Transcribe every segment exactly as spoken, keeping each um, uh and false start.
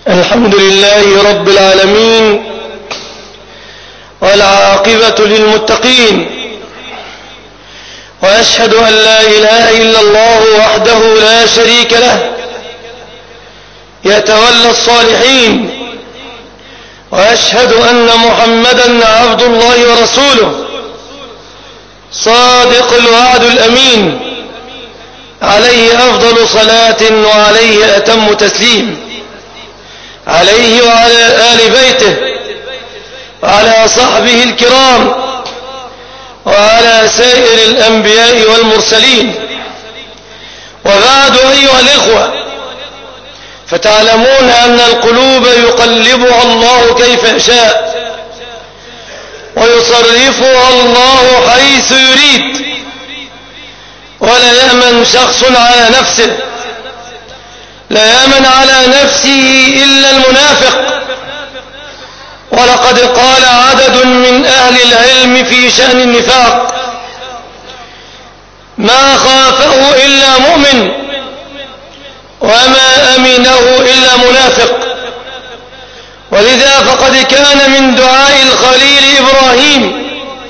الحمد لله رب العالمين، والعاقبة للمتقين، وأشهد أن لا إله إلا الله وحده لا شريك له يتولى الصالحين، وأشهد أن محمدا عبد الله ورسوله صادق الوعد الأمين، عليه أفضل صلاة وعليه أتم تسليم، عليه وعلى آل بيته وعلى صحبه الكرام وعلى سائر الأنبياء والمرسلين. وبعد أيها الإخوة، فتعلمون أن القلوب يقلبها الله كيف يشاء ويصرفها الله حيث يريد، ولا يأمن شخص على نفسه، لا يأمن على نفسه إلا المنافق. ولقد قال عدد من أهل العلم في شأن النفاق: ما خافه إلا مؤمن، وما أمنه إلا منافق. ولذا فقد كان من دعاء الخليل إبراهيم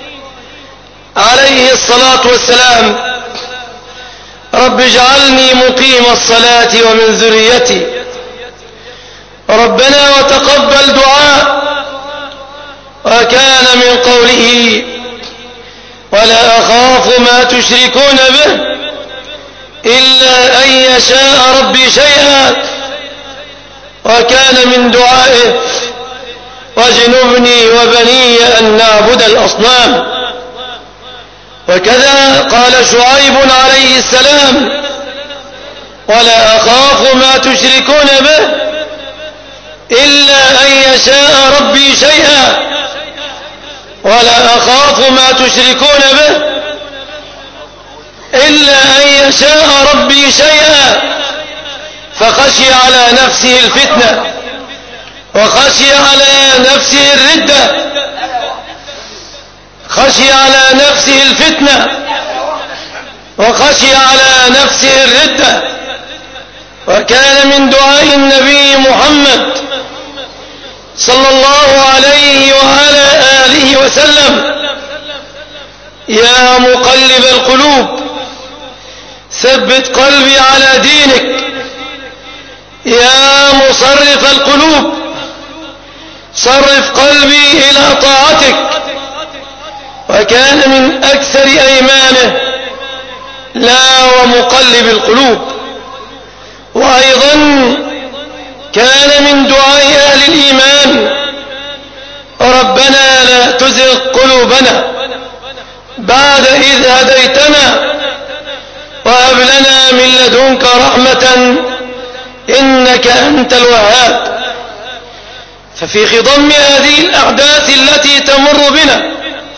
عليه الصلاة والسلام: رب اجعلني مقيم الصلاة ومن ذريتي. ربنا وتقبل دعاء. وكان من قوله: ولا أخاف ما تشركون به إلا أن يشاء ربي شيئا. وكان من دعائه: واجنبني وبني أن نعبد الأصنام. وكذا قال شعيب عليه السلام: ولا أخاف ما تشركون به إلا أن يشاء ربي شيئا. ولا أخاف ما تشركون به إلا أن يشاء ربي شيئا. فخشي على نفسه الفتنة، وخشي على نفسه الردة، خشي على نفسه الفتنة، وخشي على نفسه الردة. وكان من دعاء النبي محمد صلى الله عليه وعلى آله وسلم: يا مقلب القلوب ثبت قلبي على دينك، يا مصرف القلوب صرف قلبي إلى طاعتك. وكان من أكثر أيمانه: لا ومقلب القلوب. وأيضا كان من دعاء أهل الإيمان: ربنا لا تزغ قلوبنا بعد إذ هديتنا وهب لنا من لدنك رحمة إنك أنت الوهاب. ففي خضم هذه الأحداث التي تمر بنا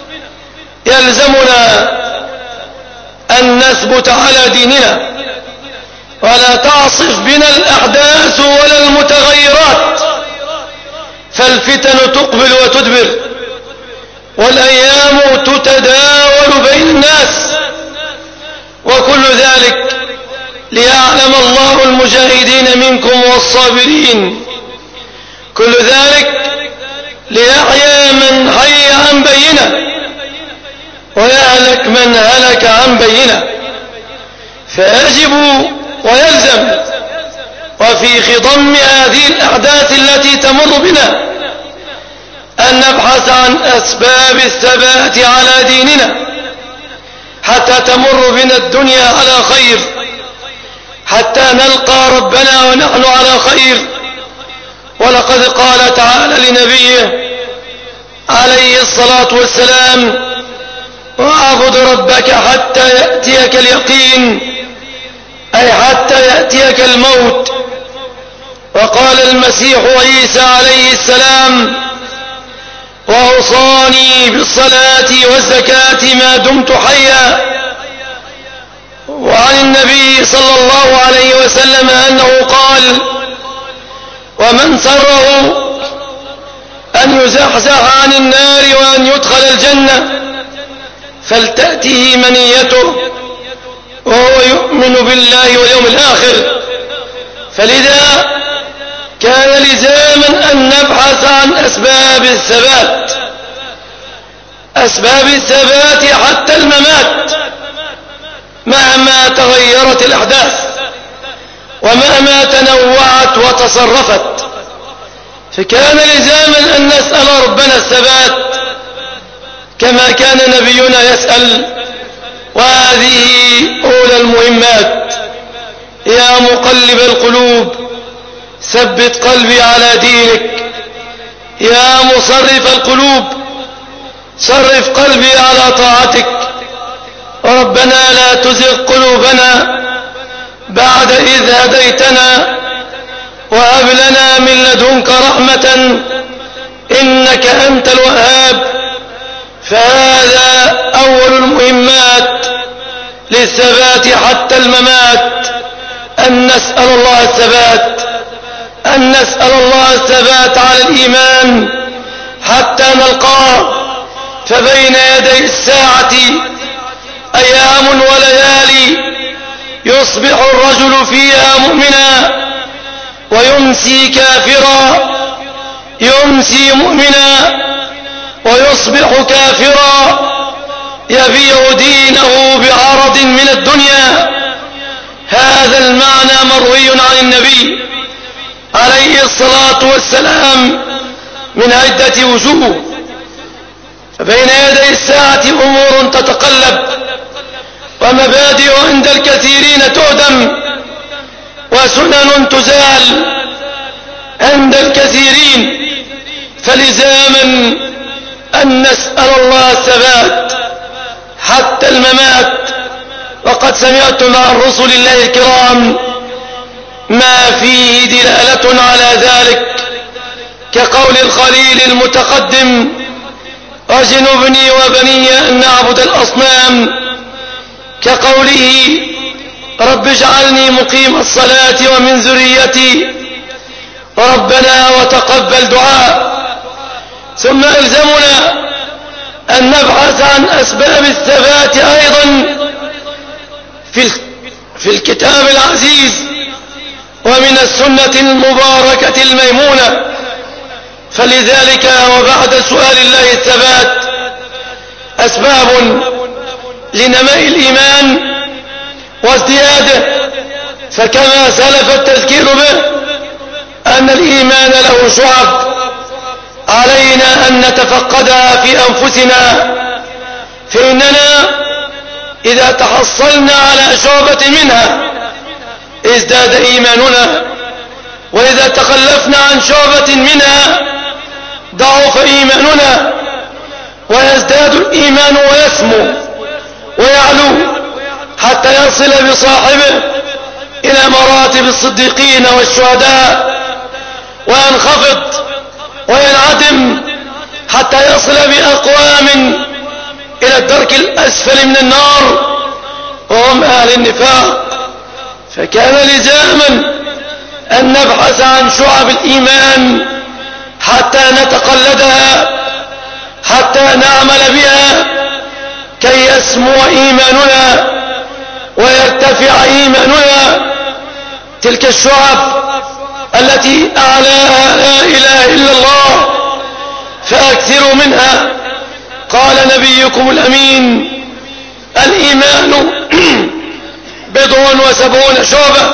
يلزمنا أن نثبت على ديننا، ولا تعصف بنا الأحداث ولا المتغيرات، فالفتن تقبل وتدبر، والأيام تتداول بين الناس، وكل ذلك ليعلم الله المجاهدين منكم والصابرين، كل ذلك ليحيى من حي عن بينه ويهلك من هلك عن بينه. فيجب ويلزم وفي خضم هذه الأحداث التي تمر بنا أن نبحث عن أسباب الثبات على ديننا حتى تمر بنا الدنيا على خير، حتى نلقى ربنا ونحن على خير. ولقد قال تعالى لنبيه عليه الصلاة والسلام: واعبد ربك حتى يأتيك اليقين، أي حتى يأتيك الموت. وقال المسيح عيسى عليه السلام: وأوصاني بالصلاة والزكاة ما دمت حيا. وعن النبي صلى الله عليه وسلم أنه قال: ومن سره أن يزحزح عن النار وأن يدخل الجنة فلتأته منيته وهو يؤمن بالله واليوم الآخر. فلذا كان لزاما أن نبحث عن أسباب الثبات، أسباب الثبات حتى الممات، مهما تغيرت الأحداث ومهما تنوعت وتصرفت. فكان لزاما أن نسأل ربنا الثبات كما كان نبينا يسأل. وهذه أولى المهمات. يا مقلب القلوب ثبت قلبي على دينك، يا مصرف القلوب صرف قلبي على طاعتك. ربنا لا تزغ قلوبنا بعد إذ هديتنا وهب لنا من لدنك رحمة إنك أنت الوهاب. فهذا أول المهمات للثبات حتى الممات، أن نسأل الله الثبات، أن نسأل الله الثبات على الإيمان حتى نلقاه. فبين يدي الساعة أيام وليالي يصبح الرجل فيها مؤمنا ويمسي كافرا، يمسي مؤمنا ويصبح كافرا، يبيع دينه بعرض من الدنيا. هذا المعنى مروي عن النبي عليه الصلاة والسلام من عدة وجوه. فبين يدي الساعة أمور تتقلب ومبادئ عند الكثيرين تهدم وسنن تزال عند الكثيرين. فلزاما أن نسأل الله الثبات حتى الممات. وقد سمعتم عن رسل الله الكرام ما فيه دلالة على ذلك، كقول الخليل المتقدم: واجنبني وبني أن نعبد الأصنام، كقوله: رب اجعلني مقيم الصلاة ومن ذريتي ربنا وتقبل دعاء. ثم ألزمنا أن نبحث عن أسباب الثبات أيضا في في الكتاب العزيز ومن السنة المباركة الميمونة. فلذلك وبعد سؤال الله الثبات أسباب لنماء الإيمان وازدياده، فكما سلف التذكير به أن الإيمان له شعب علينا أن نتفقدها في أنفسنا. فإننا إذا تحصلنا على شعبة منها ازداد إيماننا، وإذا تخلفنا عن شعبة منها ضعف إيماننا، ويزداد الإيمان ويسمو ويعلو حتى يصل بصاحبه إلى مراتب الصديقين والشهداء، وينخفض وينعدم حتى يصل بأقوام إلى الدرك الأسفل من النار وهم أهل النفاق. فكان لزاما أن نبحث عن شعب الإيمان حتى نتقلدها، حتى نعمل بها كي يسمو إيماننا ويرتفع إيماننا. تلك الشعب التي أعلاها لا إله إلا الله، فأكثروا منها. قال نبيكم الأمين: الإيمان بضع وسبعون شعبة،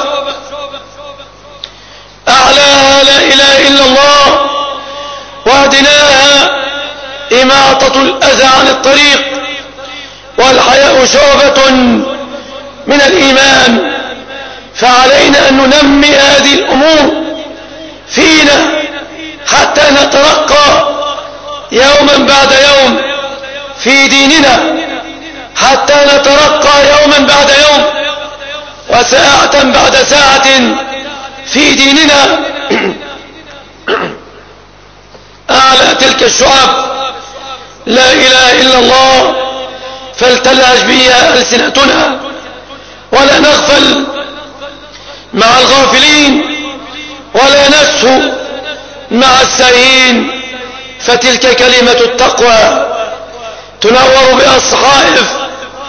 أعلاها لا إله إلا الله، وأدناها إماطة الأذى عن الطريق، والحياء شعبة من الإيمان. فعلينا أن ننمي هذه الأمور فينا حتى نترقى يوما بعد يوم في ديننا، حتى نترقى يوما بعد يوم وساعة بعد ساعة في ديننا. أعلى تلك الشعب لا إله إلا الله، فلتلهج بها ألسنتنا ولا نغفل مع الغافلين ولا نسهو مع الساهين. فتلك كلمة التقوى تنور بها الصحائف،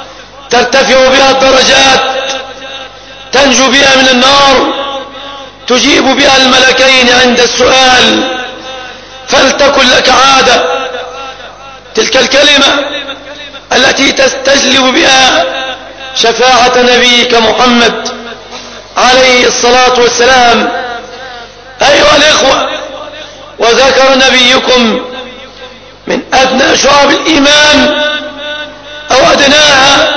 ترتفع بها الدرجات، تنجو بها من النار، تجيب بها الملكين عند السؤال، فلتكن لك عادة. تلك الكلمة التي تستجلب بها شفاعة نبيك محمد عليه الصلاة والسلام. أيها الإخوة، وذكر نبيكم من أدنى شعب الإيمان أو أدناها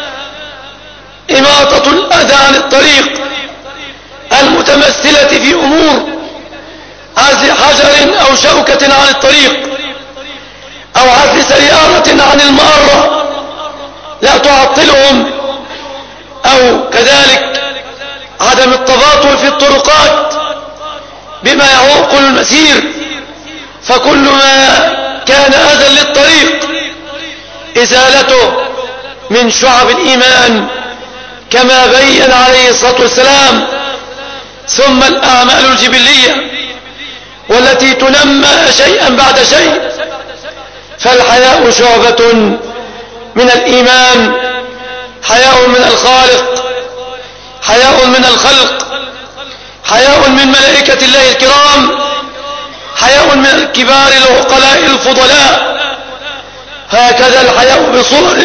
إماطة الأذى عن الطريق، المتمثلة في أمور عزل حجر أو شوكة عن الطريق، أو عزل سيارة عن المارة لا تعطلهم، أو كذلك عدم التباطؤ في الطرقات بما يعوق المسير. فكل ما كان أذى للطريق إزالته من شعب الإيمان كما بين عليه الصلاة والسلام. ثم الأعمال الجبلية والتي تنمى شيئا بعد شيء، فالحياء شعبة من الإيمان، حياء من الخالق، حياء من الخلق، حياء من ملائكة الله الكرام، حياء من الكبار العقلاء الفضلاء. هكذا الحياء بصور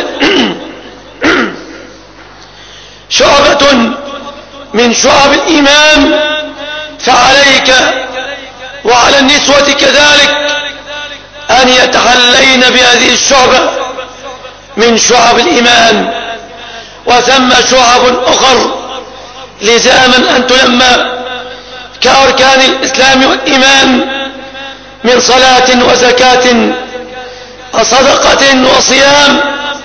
شعبة من شعب الإيمان. فعليك وعلى النسوة كذلك أن يتحلين بهذه الشعبة من شعب الإيمان. وثم شعب أخر لزاما أن تنمى كأركان الإسلام والإيمان من صلاة وزكاة وصدقة وصيام،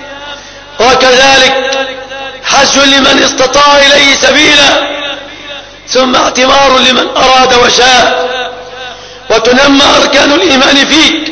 وكذلك حج لمن استطاع إليه سبيلا، ثم اعتمار لمن أراد وشاء. وتنمى أركان الإيمان فيك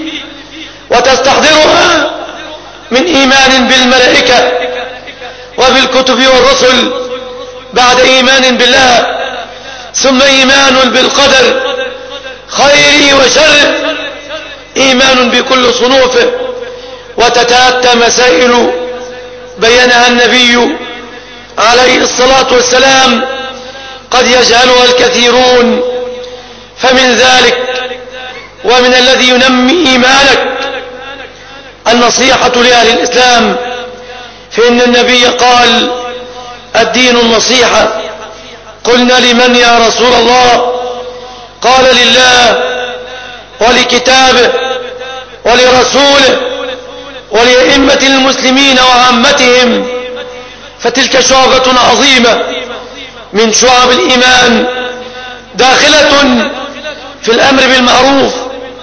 وتستحضرها من إيمان بالملائكة وبالكتب والرسل بعد إيمان بالله، ثم إيمان بالقدر خيره وشره، إيمان بكل صنوفه. وتتأتى مسائل بينها النبي عليه الصلاة والسلام قد يجهلها الكثيرون. فمن ذلك ومن الذي ينمي إيمانك النصيحة لأهل الإسلام، فإن النبي قال: الدين النصيحة. قلنا: لمن يا رسول الله؟ قال: لله ولكتابه ولرسوله ولأئمة المسلمين وعامتهم. فتلك شعبة عظيمة من شعب الإيمان، داخلة في الأمر بالمعروف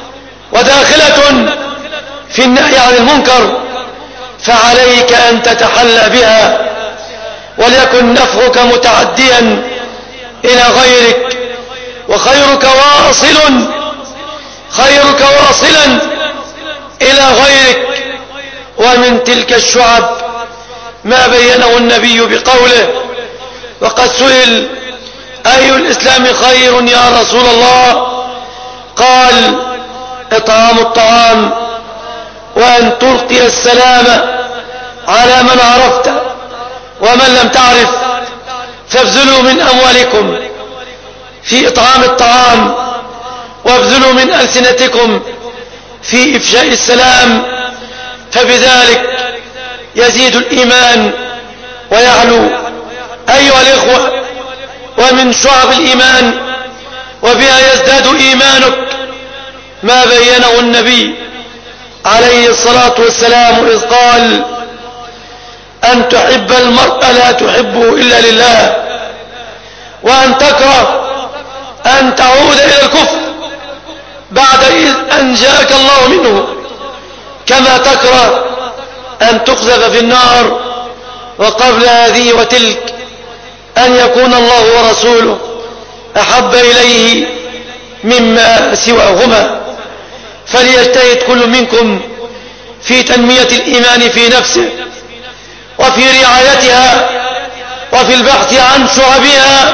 وداخلة في النهي عن المنكر، فعليك أن تتحلى بها وليكن نفعك متعديا إلى غيرك، وخيرك واصل خيرك واصلا إلى غيرك. ومن تلك الشعب ما بينه النبي بقوله: وقد سئل: أي الإسلام خير يا رسول الله؟ قال: إطعام الطعام، وأن تلقي السلام على من عرفت، ومن لم تعرف فابذلوا من أموالكم في إطعام الطعام، وابذلوا من ألسنتكم في إفشاء السلام، فبذلك يزيد الإيمان ويعلو. أيها الإخوة، ومن شعب الإيمان وبها يزداد إيمانك ما بينه النبي عليه الصلاة والسلام إذ قال: أن تحب المرء لا تحبه إلا لله، وأن تكره أن تعود إلى الكفر بعد إذ أنجاك الله منه، كما تكره أن تقذف في النار. وقبل هذه وتلك أن يكون الله ورسوله أحب إليه مما سواهما. فليجتهد كل منكم في تنمية الإيمان في نفسه وفي رعايتها وفي البحث عن شعبها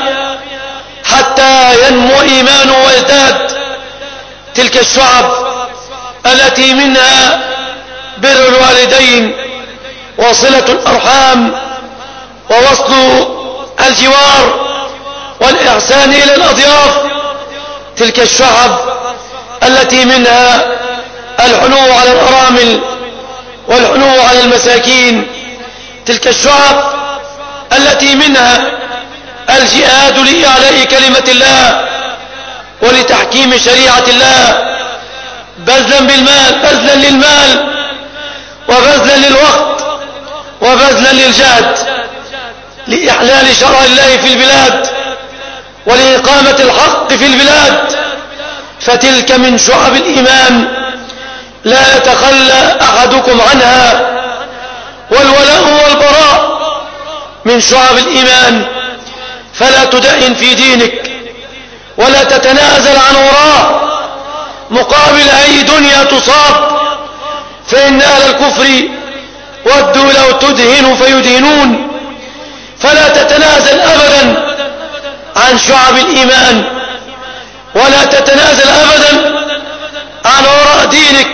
حتى ينمو إيمانه ويزداد. تلك الشعب التي منها بر الوالدين وصلة الأرحام ووصل الجوار والإحسان إلى الأضياف. تلك الشعب التي منها الحنو على الأرامل والحنو على المساكين، تلك الشعب التي منها الجهاد لإعلاء كلمة الله ولتحكيم شريعة الله، بذلا بالمال، بذلا للمال وبذلا للوقت وبذلا للجهد لإحلال شرع الله في البلاد ولإقامة الحق في البلاد. فتلك من شعب الإيمان لا يتخلى أحدكم عنها. والولاء والبراء من شعب الإيمان، فلا تدهن في دينك ولا تتنازل عن وراء مقابل أي دنيا تصاب، فإن أهل الكفر ودوا لو تدهن فيدهنون. فلا تتنازل أبدا عن شعب الإيمان، ولا تتنازل أبدا عن وراء دينك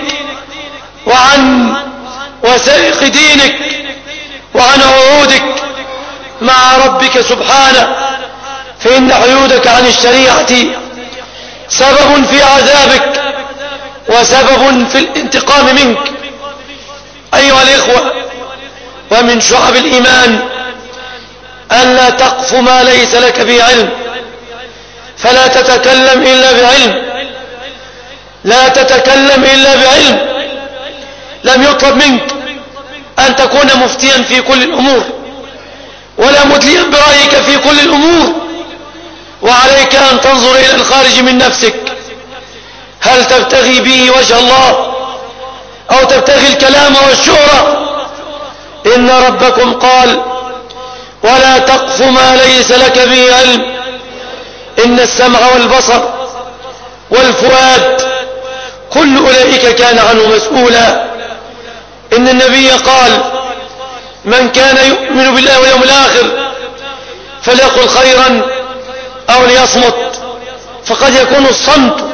وعن وثائق دينك وعن عهودك مع ربك سبحانه، فإن حيودك عن الشريعة سبب في عذابك وسبب في الانتقام منك. أيها الإخوة، ومن شعب الإيمان ألا تقف ما ليس لك به علم، فلا تتكلم إلا بعلم، لا تتكلم إلا بعلم. لم يطلب منك أن تكون مفتيا في كل الأمور ولا مدليا برأيك في كل الأمور، وعليك أن تنظر إلى الخارج من نفسك، هل تبتغي به وجه الله أو تبتغي الكلام والشهرة؟ إن ربكم قال: ولا تقف ما ليس لك به علم، إن السمع والبصر والفؤاد كل أولئك كان عنه مسؤولا. إن النبي قال: من كان يؤمن بالله واليوم الآخر فليقل خيرا أو ليصمت. فقد يكون الصمت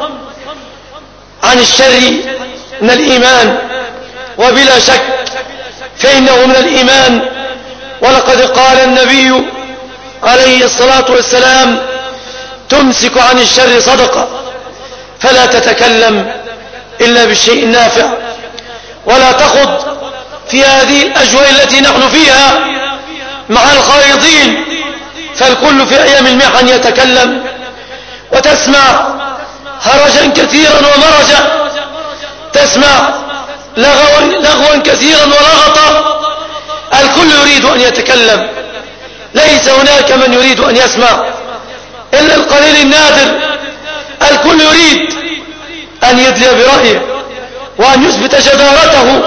عن الشر من الإيمان، وبلا شك فإنه من الإيمان. ولقد قال النبي عليه الصلاة والسلام: تمسك عن الشر صدقة، فلا تتكلم إلا بالشيء النافع، ولا تخض في هذه الأجواء التي نحن فيها مع الخائضين، فالكل في أيام المحن يتكلم، وتسمع هرجا كثيرا ومرجا، تسمع لغوا, لغوا كثيرا ولغطا. الكل يريد أن يتكلم، ليس هناك من يريد أن يسمع إلا القليل النادر. الكل يريد أن يدلي برأيه وأن يثبت جدارته،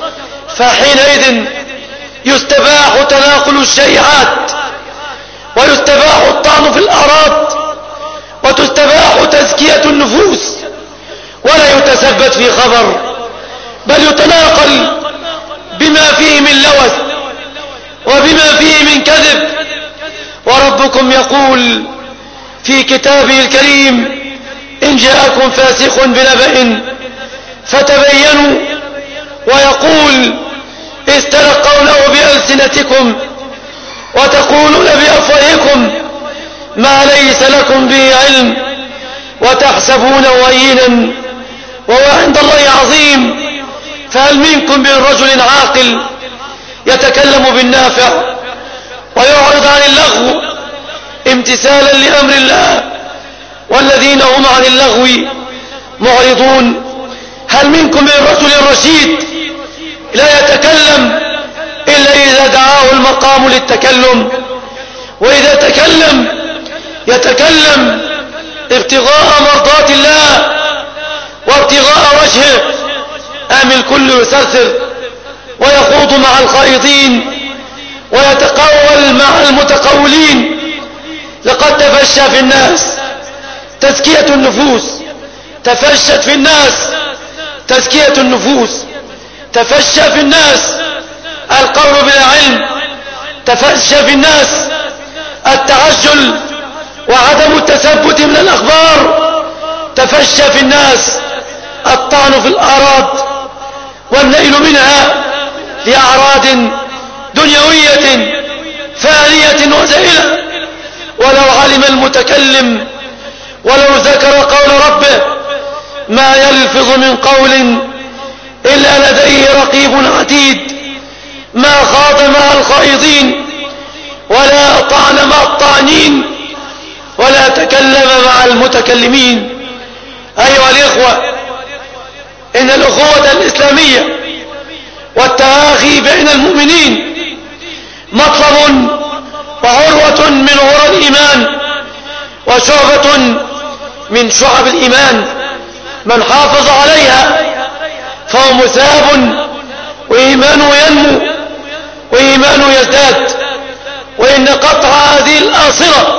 فحينئذ يستباح تناقل الشيعات، ويستباح الطعن في الأعراض، وتستباح تزكية النفوس، ولا يتثبت في خبر، بل يتناقل بما فيه من لوث وبما فيه من كذب. وربكم يقول في كتابه الكريم: إن جاءكم فاسق بنبأ فتبينوا. ويقول: إذ تلقونه بألسنتكم وتقولون بأفواهكم ما ليس لكم به علم وتحسبونه هينا وهو عند الله عظيم. فهل منكم من رجل عاقل يتكلم بالنافع ويعرض عن اللغو امتثالا لأمر الله، والذين هم عن اللغو معرضون؟ هل منكم من رجل رشيد لا يتكلم إلا إذا دعاه المقام للتكلم، وإذا تكلم يتكلم ابتغاء مرضات الله وابتغاء وجهه؟ أم الكل يسرسر ويخوض مع الخائضين ويتقول مع المتقولين؟ لقد تفشى في الناس تزكية النفوس، تفشت في الناس تزكية النفوس، تفشى في الناس القول بلا علم، تفشى في الناس التعجل وعدم التثبت من الأخبار، تفشى في الناس الطعن في الأعراض والنيل منها لأعراض دنيوية فانية وزائلة. ولو علم المتكلم ولو ذكر قول ربه ما يلفظ من قول إلا لديه رقيب عتيد ما خاض مع الخائضين ولا طعن مع الطاعنين ولا تكلم مع المتكلمين. أيها الإخوة، إن الأخوة الإسلامية والتآخي بين المؤمنين مطلب وعروة من عرى الإيمان وشعبة من شعب الإيمان. من حافظ عليها فهو مثاب وإيمانه ينمو وإيمانه يزداد. وإن قطع هذه الآصرة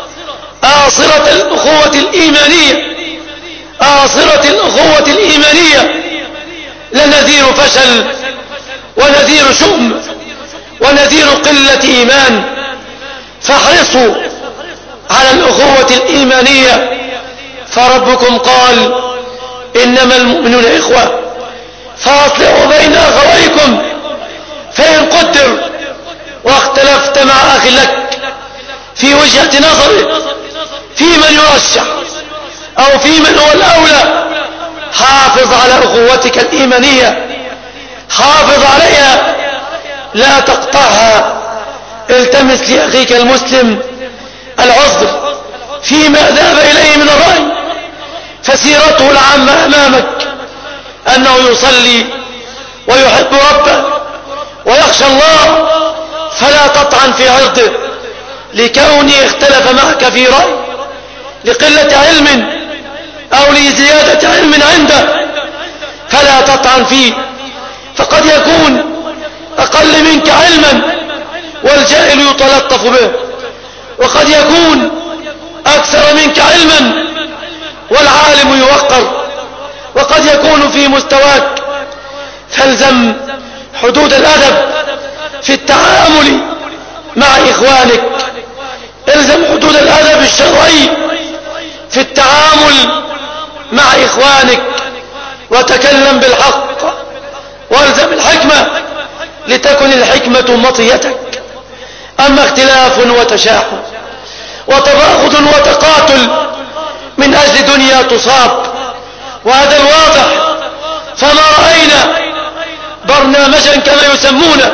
آصرة الأخوة الإيمانية آصرة الأخوة الإيمانية لنذير فشل ونذير شؤم ونذير قلة إيمان. فاحرصوا على الأخوة الإيمانية، فربكم قال إنما المؤمنون إخوة فأصلحوا بين أخويكم. فإن قدر واختلفت مع أخ لك في وجهة نظره في من يرشح أو في من هو الأولى، حافظ على أخوتك الإيمانية، حافظ عليها لا تقطعها. التمس لأخيك المسلم العذر فيما ذهب إليه من الرأي، فسيرته العامة أمامك أنه يصلي ويحب ربه ويخشى الله، فلا تطعن في عرضه لكونه اختلف معك في رأي لقلة علم أو لزيادة علم عنده، فلا تطعن فيه، فقد يكون أقل منك علما والجاهل يتلطف به، وقد يكون أكثر منك علما والعالم يوقر، وقد يكون في مستواك. فالزم حدود الأدب في التعامل مع إخوانك، الزم حدود الأدب الشرعي في التعامل مع إخوانك، وتكلم بالحق والزم الحكمة لتكن الحكمة مطيتك. أما اختلاف وتشاحن وتباغض وتقاتل من أجل دنيا تصاب، وهذا الواضح، فما رأينا برنامجا كما يسمونه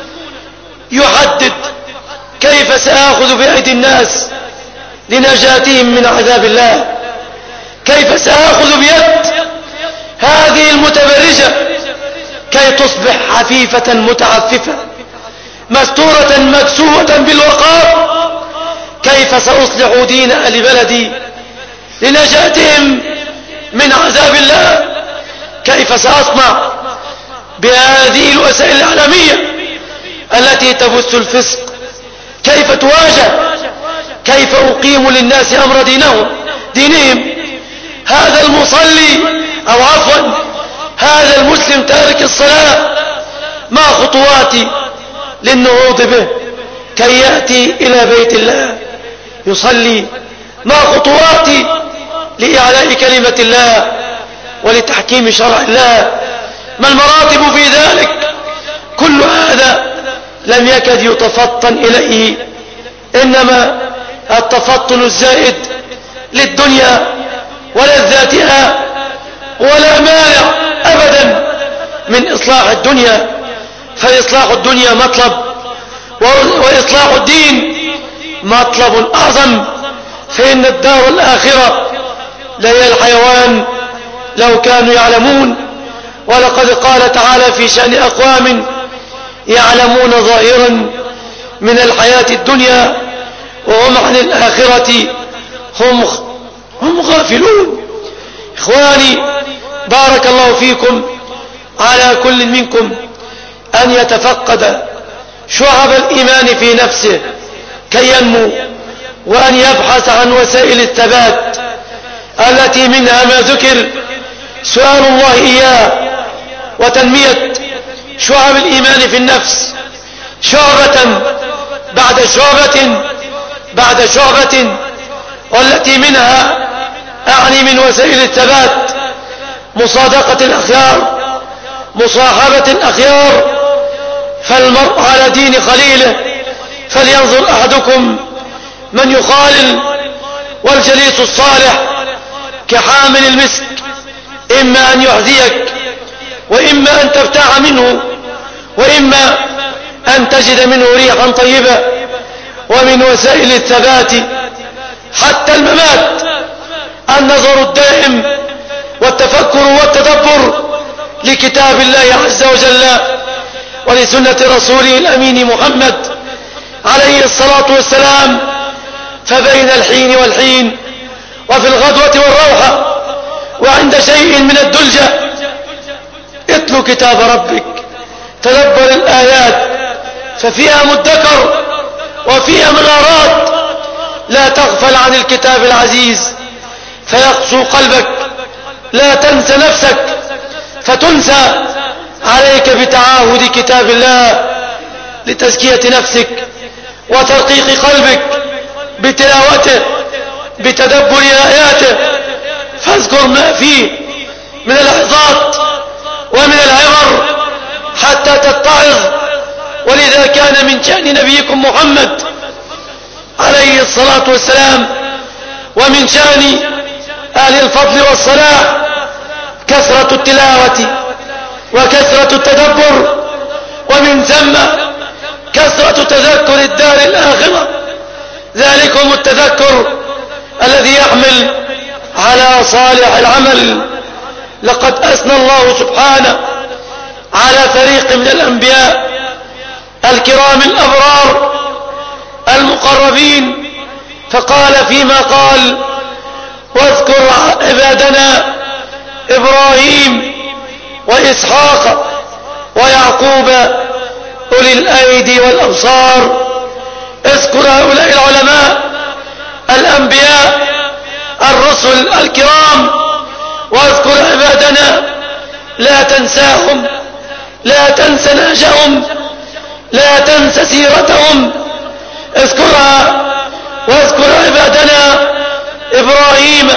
يحدد كيف سآخذ بأيدي الناس لنجاتهم من عذاب الله، كيف سآخذ بيد هذه المتبرجة كي تصبح عفيفة متعففة مستورة مكسوة بالوقار، كيف سأصلح دين أهل بلدي لنجاتهم من عذاب الله، كيف سأصنع بهذه الوسائل الإعلامية التي تبث الفسق، كيف تواجه، كيف أقيم للناس أمر دينهم دينهم. هذا المصلي أو عفوا هذا المسلم تارك الصلاة ما خطواتي للنهوض به كي يأتي إلى بيت الله يصلي، ما خطواتي لإعلاء كلمة الله ولتحكيم شرع الله، ما المراتب في ذلك؟ كل هذا لم يكد يتفطن إليه، إنما التفطن الزائد للدنيا ولذاتها، ولا مانع أبدا من إصلاح الدنيا، فإصلاح الدنيا مطلب وإصلاح الدين مطلب أعظم، فإن الدار الآخرة لهي الحيوان لو كانوا يعلمون. ولقد قال تعالى في شأن أقوام يعلمون ظاهرا من الحياة الدنيا وهم عن الآخرة هم هم غافلون. إخواني بارك الله فيكم، على كل منكم أن يتفقد شعب الإيمان في نفسه كي ينمو، وأن يبحث عن وسائل الثبات التي منها ما ذكر سؤال الله إياه وتنمية شعب الإيمان في النفس شعبة بعد شعبة بعد شعبة، والتي منها أعني من وسائل الثبات مصادقة الأخيار، مصاحبة الأخيار، فالمرء على دين خليله، فلينظر أحدكم من يخالل، والجليس الصالح كحامل المسك، إما أن يحذيك وإما أن تبتاع منه وإما أن تجد منه ريحا طيبة. ومن وسائل الثبات حتى الممات النظر الدائم والتفكر والتدبر لكتاب الله عز وجل ولسنة رسوله الأمين محمد عليه الصلاة والسلام. فبين الحين والحين وفي الغدوة والروحة وعند شيء من الدلجة اتلو كتاب ربك، تدبر الآيات ففيها مدكر وفيها منارات. لا تغفل عن الكتاب العزيز فيقسو قلبك، لا تنسى نفسك فتنسى. عليك بتعاهد كتاب الله لتزكية نفسك وترقيق قلبك بتلاوته بتدبر آياته، فاذكر ما فيه من العظات ومن العبر حتى تتعظ. ولذا كان من شأن نبيكم محمد عليه الصلاة والسلام ومن شأن أهل الفضل والصلاح كثرة التلاوة وكثرة التدبر، ومن ثم كثرة تذكر الدار الآخرة، ذلكم التذكر الذي يحمل على صالح العمل. لقد أثنى الله سبحانه على فريق من الأنبياء الكرام الأبرار المقربين فقال فيما قال: واذكر عبادنا إبراهيم وإسحاق ويعقوب أولي الأيدي والأبصار. اذكر هؤلاء العلماء الأنبياء الرسل الكرام، واذكر عبادنا، لا تنساهم، لا تنس نهجهم، لا تنس سيرتهم، اذكرها. واذكر عبادنا إبراهيم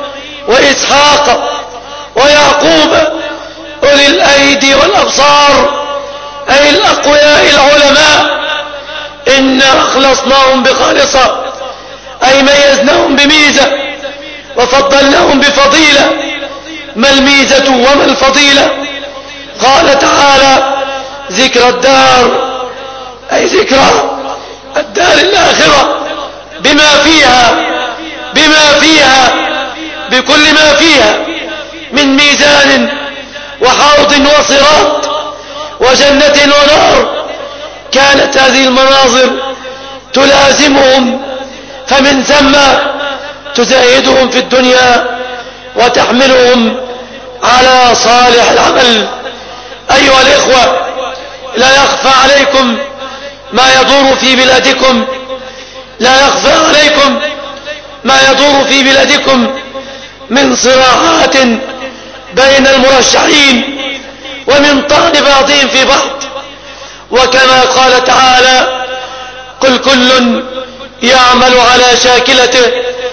وإسحاق ويعقوب أولي الأيدي والأبصار، أي الأقوياء العلماء، إنا أخلصناهم بخالصة، أي ميزناهم بميزة وفضلناهم بفضيلة. ما الميزة وما الفضيلة؟ قال تعالى: ذكر الدار، أي ذكرى الدار الآخرة بما فيها بما فيها بكل ما فيها من ميزان وحوض وصراط وجنة ونار. كانت هذه المناظر تلازمهم، فمن ثم تزايدهم في الدنيا وتحملهم على صالح العمل. أيها الإخوة، لا يخفى عليكم ما يدور في بلادكم، لا يخفى عليكم ما يدور في بلادكم من صراعات بين المرشحين ومن طعن بعضهم في بعض. وكما قال تعالى: قل كل يعمل على شاكلته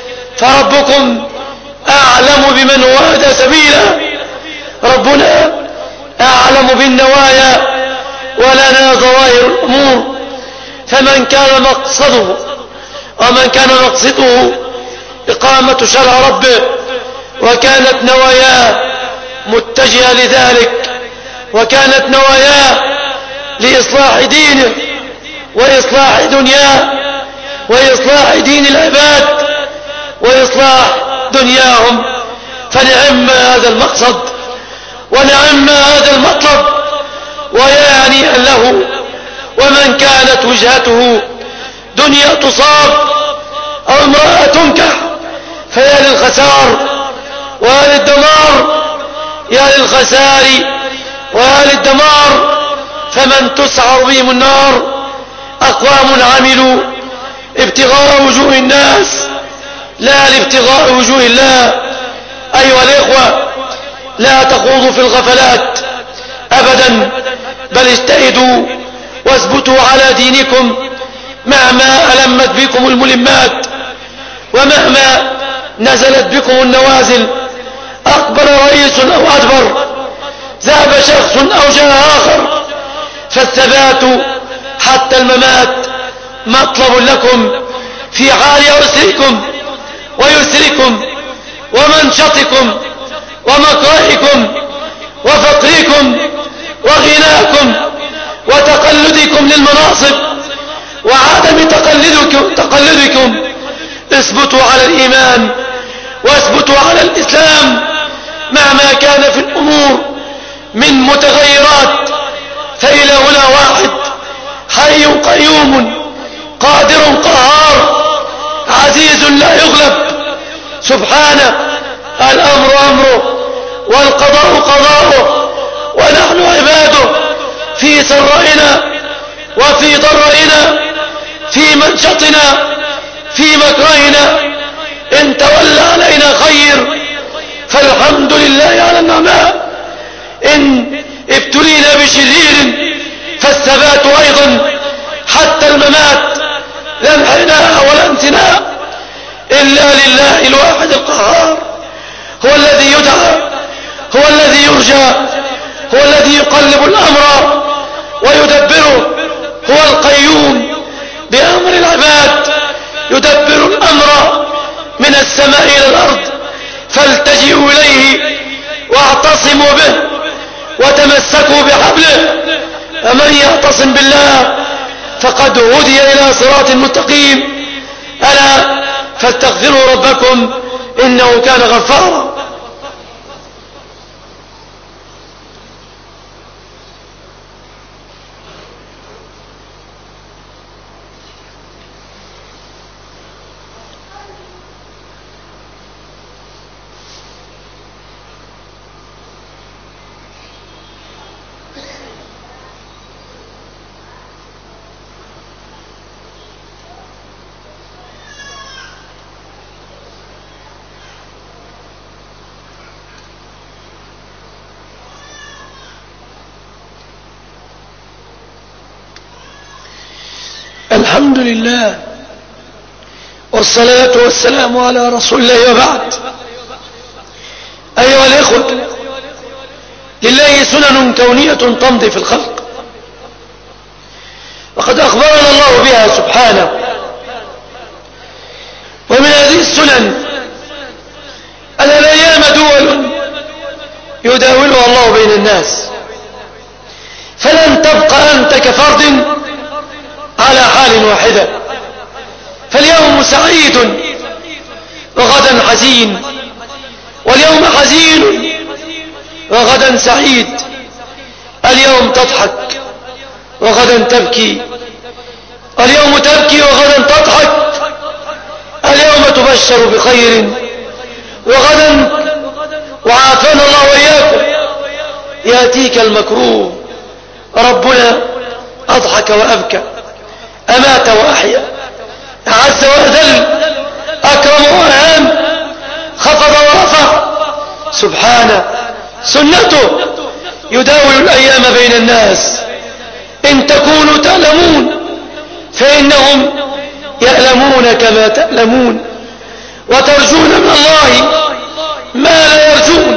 فربكم أعلم بمن هو أهدى سبيلا. ربنا أعلم بالنوايا ولنا ظواهر الأمور، فمن كان مقصده ومن كان مقصده إقامة شرع ربه وكانت نواياه متجهة لذلك، وكانت نواياه لإصلاح دينه وإصلاح دنياه وإصلاح دين العباد وإصلاح دنياهم، فنعم هذا المقصد ونعم هذا المطلب ويعني له. ومن كانت وجهته دنيا تصاب أو امرأة تنكح فيا للخسار ويا للدمار، يا للخسار ويا للدمار. فمن تسعر بهم النار أقوام عملوا ابتغاء وجوه الناس لا لابتغاء وجوه الله. أيها الإخوة، لا تخوضوا في الغفلات أبدا، بل اجتهدوا واثبتوا على دينكم مهما ألمت بكم الملمات ومهما نزلت بكم النوازل. أقبل رئيس أو أدبر، ذهب شخص أو جاء آخر، فالثبات حتى الممات مطلب لكم، في حال عسركم ويسركم ومنشطكم ومكرهكم وفقركم وغناكم وتقلدكم للمناصب وعدم تقلدكم, تقلدكم اثبتوا على الإيمان واثبتوا على الإسلام مهما كان في الأمور من متغيرات، فإلهنا واحد حي قيوم قادر قهار عزيز لا يغلب سبحانه. الأمر أمره والقضاء قضاؤه، ونحن عباده في سرائنا وفي ضرائنا، في منشطنا في مكرهنا. إن تولى علينا خير فالحمد لله على النعماء، إن ابتلينا بشرير فالثبات أيضا حتى الممات لا انحناء ولا امتناء إلا لله الواحد القهار. هو الذي يدعى، هو الذي يرجى، هو الذي يقلب الأمر ويدبره، هو القيوم بأمر العباد يدبر الأمر من السماء إلى الأرض. فالتجئوا إليه واعتصموا به وتمسكوا بحبله، فمن يعتصم بالله فقد هدي إلى صراط مستقيم. ألا فاستغفروا ربكم إنه كان غفارا. الحمد لله والصلاة والسلام على رسول الله، وبعد. أيها الإخوة، لله سنن كونية تمضي في الخلق، وقد أخبرنا الله بها سبحانه. ومن هذه السنن أن الأيام دول يداولها الله بين الناس، فلن تبقى أنت كفرد على حال واحدة. فاليوم سعيد وغدا حزين، واليوم حزين وغدا سعيد. اليوم تضحك وغدا تبكي، اليوم تبكي وغدا تضحك. اليوم تبشر بخير وغدا، وعافانا الله وإياكم، يأتيك المكروه. ربنا أضحك وأبكى، أمات وأحيا، أعز وأذل، أكرم وأهان، خفض ورفع سبحانه. سنته يداول الأيام بين الناس. إن تكونوا تألمون فإنهم يألمون كما تألمون، وترجون من الله ما لا يرجون.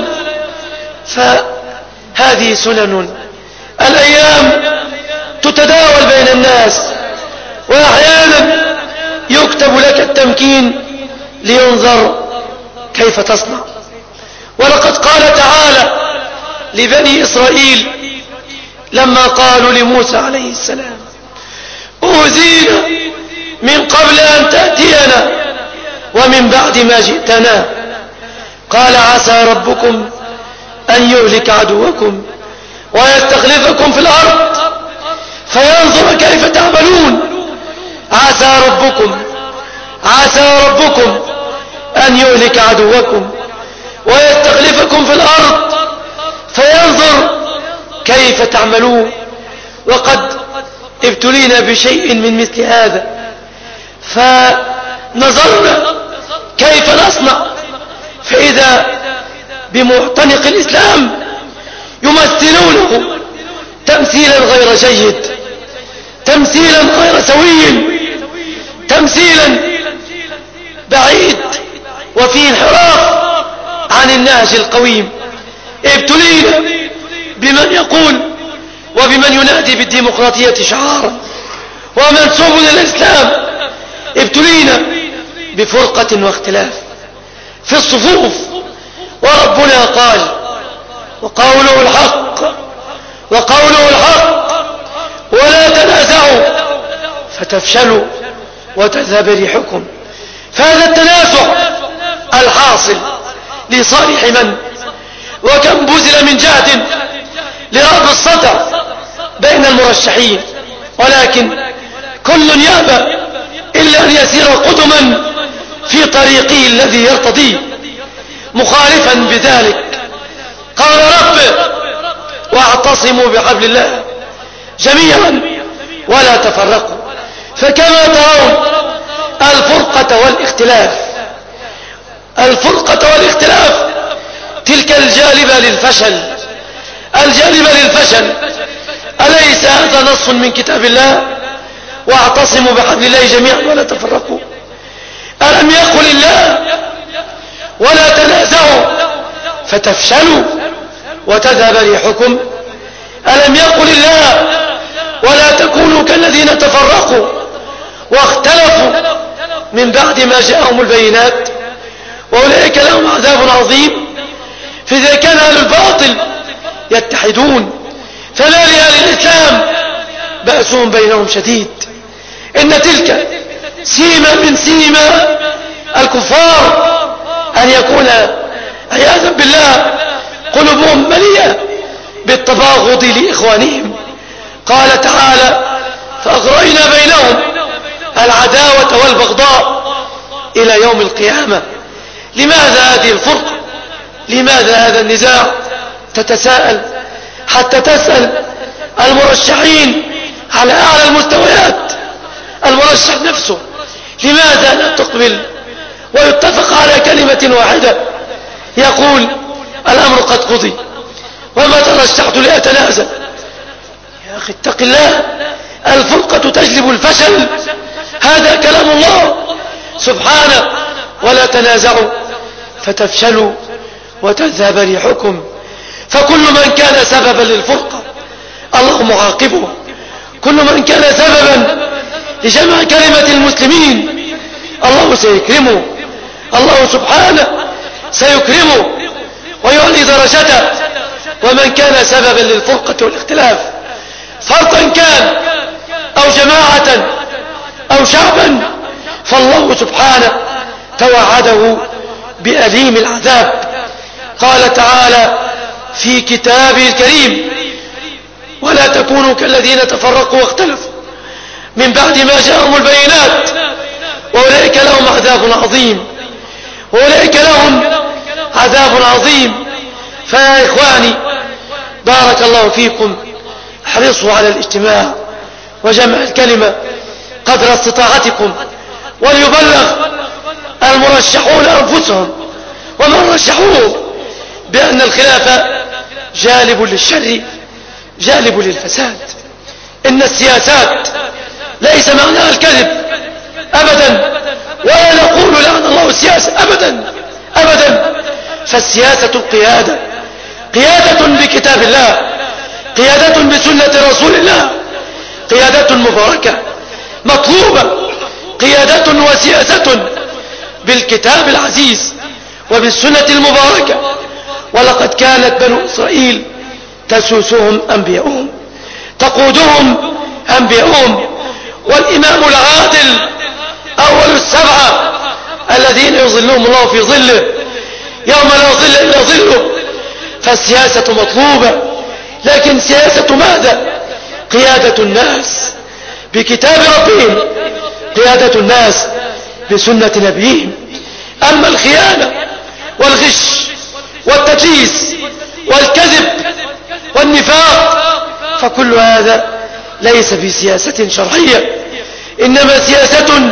فهذه سنن. الأيام تتداول بين الناس، وأحيانا يكتب لك التمكين لينظر كيف تصنع. ولقد قال تعالى لبني إسرائيل لما قالوا لموسى عليه السلام: أوذينا من قبل أن تأتينا ومن بعد ما جئتنا. قال: عسى ربكم أن يهلك عدوكم ويستخلفكم في الأرض فينظر كيف تعملون. عسى ربكم عسى ربكم أن يهلك عدوكم ويستخلفكم في الأرض فينظر كيف تعملون. وقد ابتلينا بشيء من مثل هذا، فنظرنا كيف نصنع، فإذا بمعتنق الإسلام يمثلونه تمثيلا غير جيد، تمثيلا غير سوي، تمثيلا بعيد وفيه انحراف عن النهج القويم. ابتلينا بمن يقول وبمن ينادي بالديمقراطية شعارا ومنسوب للإسلام. ابتلينا بفرقة واختلاف في الصفوف. وربنا قال وقوله الحق وقوله الحق ولا تنازعوا فتفشلوا وتذهب ريحكم. فهذا التنازع الحاصل لصالح من؟ وكم بذل من جهد لرفع الصدع بين المرشحين، ولكن كل يأبى إلا أن يسير قدما في طريقه الذي يرتضيه مخالفا بذلك. قال رب واعتصموا بحبل الله جميعا ولا تفرقوا. فكما ترون الفرقة والاختلاف الفرقة والاختلاف تلك الجالبة للفشل الجالبة للفشل. أليس هذا نص من كتاب الله؟ واعتصموا بحبل الله جميعا ولا تفرقوا. ألم يقل الله ولا تنازعوا فتفشلوا وتذهب ريحكم؟ ألم يقل الله ولا تكونوا كالذين تفرقوا واختلفوا من بعد ما جاءهم البينات وأولئك لهم عذاب عظيم؟ فإذا كان أهل الباطل يتحدون فما لأهل الإسلام بأسهم بينهم شديد. إن تلك سيمة من سيمة الكفار أن يكون عياذا بالله قلوبهم مليئة بالتباغض لإخوانهم. قال تعالى فأغرينا بينهم العداوة والبغضاء إلى يوم القيامة. لماذا هذه الفرقة؟ لماذا هذا النزاع؟ تتساءل حتى تسأل المرشحين على أعلى المستويات. المرشح نفسه لماذا لا تقبل ويتفق على كلمة واحدة يقول الأمر قد قضي وما ترشحت لأتنازل؟ يا أخي اتق الله، الفرقة تجلب الفشل. هذا كلام الله سبحانه ولا تنازعوا فتفشلوا وتذهب ريحكم. فكل من كان سببا للفرقة الله معاقبه، كل من كان سببا لجمع كلمة المسلمين الله سيكرمه، الله سبحانه سيكرمه ويعلي درجته. ومن كان سببا للفرقة والاختلاف فردا كان أو جماعة أو شعبا فالله سبحانه توعده بأليم العذاب. قال تعالى في كتابه الكريم ولا تكونوا كالذين تفرقوا واختلفوا من بعد ما جاءهم البينات وأولئك لهم عذاب عظيم وأولئك لهم عذاب عظيم. فيا إخواني بارك الله فيكم احرصوا على الاجتماع وجمع الكلمة قدر استطاعتكم، وليبلغ المرشحون أنفسهم ومن رشحوه بأن الخلاف جالب للشر جالب للفساد. إن السياسات ليس معناها الكذب أبدا، ولا نقول لعن الله السياسة أبدا أبدا. فالسياسة القيادة، قيادة بكتاب الله، قيادة بسنة رسول الله، قيادة مباركة مطلوبة، قيادة وسياسة بالكتاب العزيز وبالسنة المباركة. ولقد كانت بنو إسرائيل تسوسهم أنبياؤهم تقودهم أنبياؤهم. والإمام العادل أول السبعة الذين يظلهم الله في ظله يوم لا ظل إلا ظله. فالسياسة مطلوبة، لكن سياسة ماذا؟ قيادة الناس بكتاب ربهم، قيادة الناس بسنة نبيهم. أما الخيانة والغش والتدليس والكذب والنفاق فكل هذا ليس في سياسة شرعية، إنما سياسة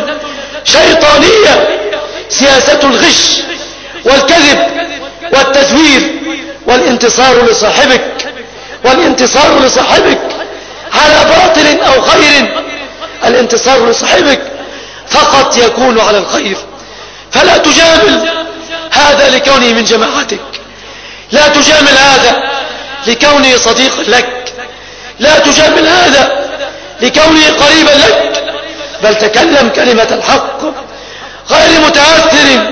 شيطانية، سياسة الغش والكذب والتزوير والانتصار لصاحبك والانتصار لصاحبك على باطل أو خير. الانتصار لصاحبك فقط يكون على الخير. فلا تجامل هذا لكونه من جماعتك، لا تجامل هذا لكونه صديقا لك، لا تجامل هذا لكونه قريبا لك، بل تكلم كلمة الحق غير متأثر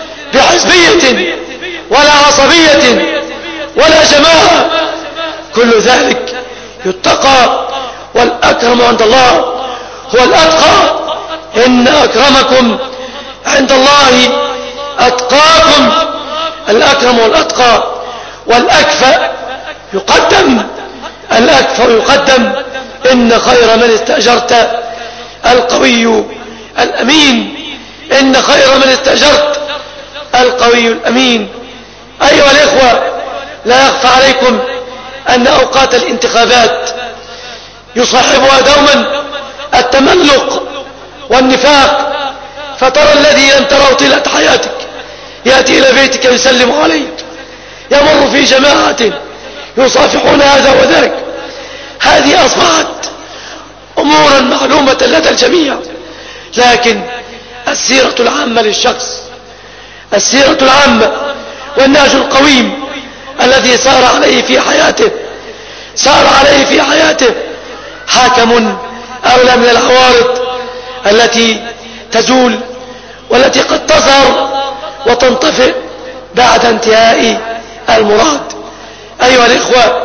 بحزبية ولا عصبية ولا جماعة، كل ذلك يتقى. والأكرم عند الله هو الأتقى، إن أكرمكم عند الله أتقاكم. الأكرم والأتقى. والأكفأ يقدم، الأكفأ يقدم. إن خير من استأجرت القوي الأمين، إن خير من استأجرت القوي الأمين. أيها الإخوة، لا يخفى عليكم أن أوقات الانتخابات يصاحبها دوما التملق والنفاق، فترى الذي لم تره طيلة حياتك يأتي إلى بيتك يسلم عليك، يمر في جماعة يصافحون هذا وذاك. هذه أصبحت أمورا معلومة لدى الجميع، لكن السيرة العامة للشخص، السيرة العامة والنهج القويم الذي سار عليه في حياته، سار عليه في حياته حاكم أولى من العوارض التي تزول والتي قد تظهر وتنطفئ بعد انتهاء المراد. أيها الإخوة،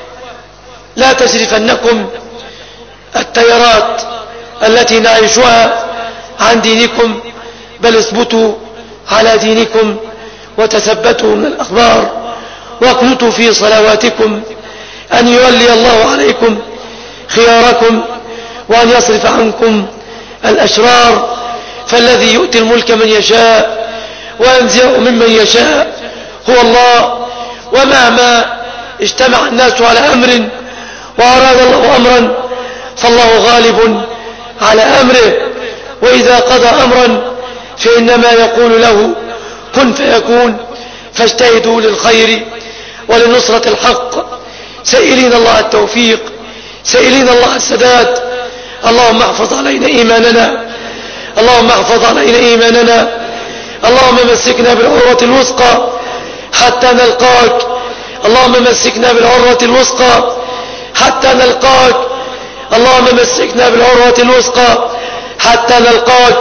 لا تجرفنكم التيارات التي نعيشها عن دينكم، بل اثبتوا على دينكم وتثبتوا من الأخبار، واقنتوا في صلواتكم أن يولي الله عليكم خياركم وأن يصرف عنكم الأشرار، فالذي يؤتي الملك من يشاء وينزعه ممن يشاء هو الله. ومهما اجتمع الناس على أمر وأراد الله أمرا فالله غالب على أمره، وإذا قضى أمرا فإنما يقول له كن فيكون. فاجتهدوا للخير ولنصرة الحق، سائلين الله التوفيق، سائلين الله السداد. اللهم احفظ علينا إيماننا، اللهم احفظ علينا إيماننا، اللهم مسكنا بالعروة الوثقى حتى نلقاك، اللهم مسكنا بالعروة الوثقى حتى نلقاك، اللهم مسكنا بالعروة الوثقى حتى نلقاك.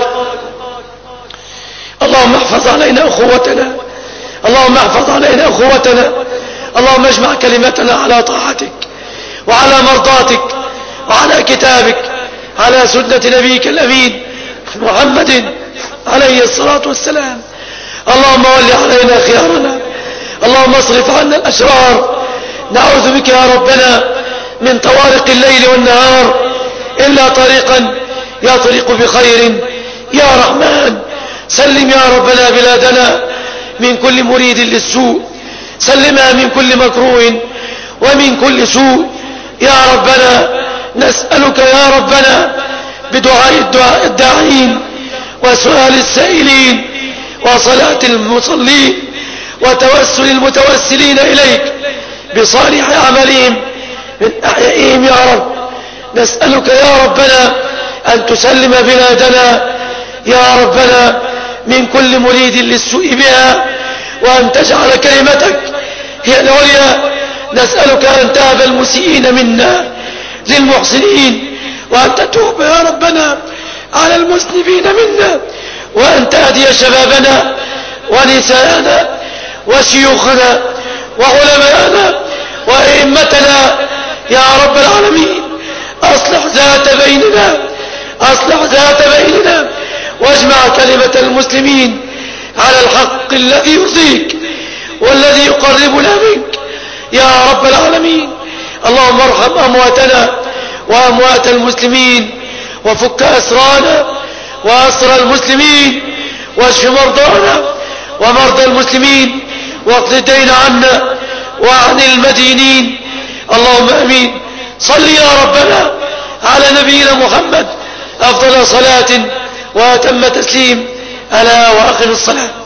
اللهم احفظ علينا أخوتنا، اللهم احفظ علينا أخوتنا، اللهم اجمع كلمتنا على طاعتك وعلى مرضاتك وعلى كتابك، على سنة نبيك الأمين محمد عليه الصلاة والسلام. اللهم ول علينا خيارنا، اللهم اصرف عنا الأشرار. نعوذ بك يا ربنا من طوارق الليل والنهار إلا طريقا يطرق بخير يا رحمن. سلم يا ربنا بلادنا من كل مريد للسوء، سلمها من كل مكروه ومن كل سوء يا ربنا. نسألك يا ربنا بدعاء الداعين وسؤال السائلين وصلاة المصلين وتوسل المتوسلين إليك بصالح عملهم من أحيائهم يا رب. نسألك يا ربنا أن تسلم بلادنا يا ربنا من كل مريد للسوء بها، وأن تجعل كلمتك هي العليا. نسألك أن تهب المسيئين منا للمحسنين، وأن تتوب يا ربنا على المذنبين منا، وأن تهدي شبابنا ونساءنا وشيوخنا وعلماءنا وأئمتنا يا رب العالمين. أصلح ذات بيننا، أصلح ذات بيننا، واجمع كلمة المسلمين على الحق الذي يرضيك والذي يقربنا منك يا رب العالمين. اللهم ارحم أمواتنا وأموات المسلمين، وفك أسرانا وأسر المسلمين، واشف مرضانا ومرضى المسلمين، واقض الدين عنا وعن المدينين. اللهم امين. صل يا ربنا على نبينا محمد أفضل صلاة وأتم تسليم. ألا وأقم الصلاة.